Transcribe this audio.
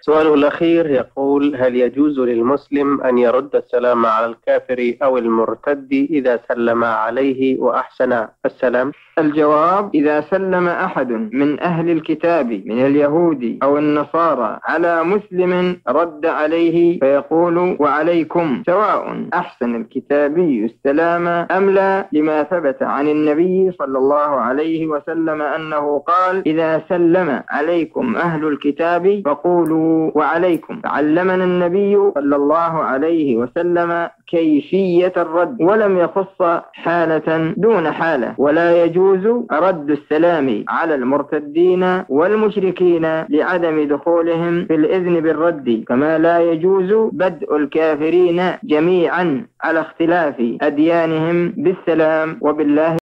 السؤال الأخير يقول: هل يجوز للمسلم أن يرد السلام على الكافر أو المرتد إذا سلم عليه وأحسن السلام؟ الجواب: إذا سلم أحد من أهل الكتاب من اليهود أو النصارى على مسلم رد عليه فيقول: وعليكم، سواء أحسن الكتابي السلام أم لا، لما ثبت عن النبي صلى الله عليه وسلم أنه قال: إذا سلم عليكم أهل الكتاب فقولوا وعليكم. فعلمنا النبي صلى الله عليه وسلم كيفية الرد، ولم يخص حالة دون حالة. ولا يجوز رد السلام على المرتدين والمشركين لعدم دخولهم في الإذن بالرد، كما لا يجوز بدء الكافرين جميعا على اختلاف أديانهم بالسلام. وبالله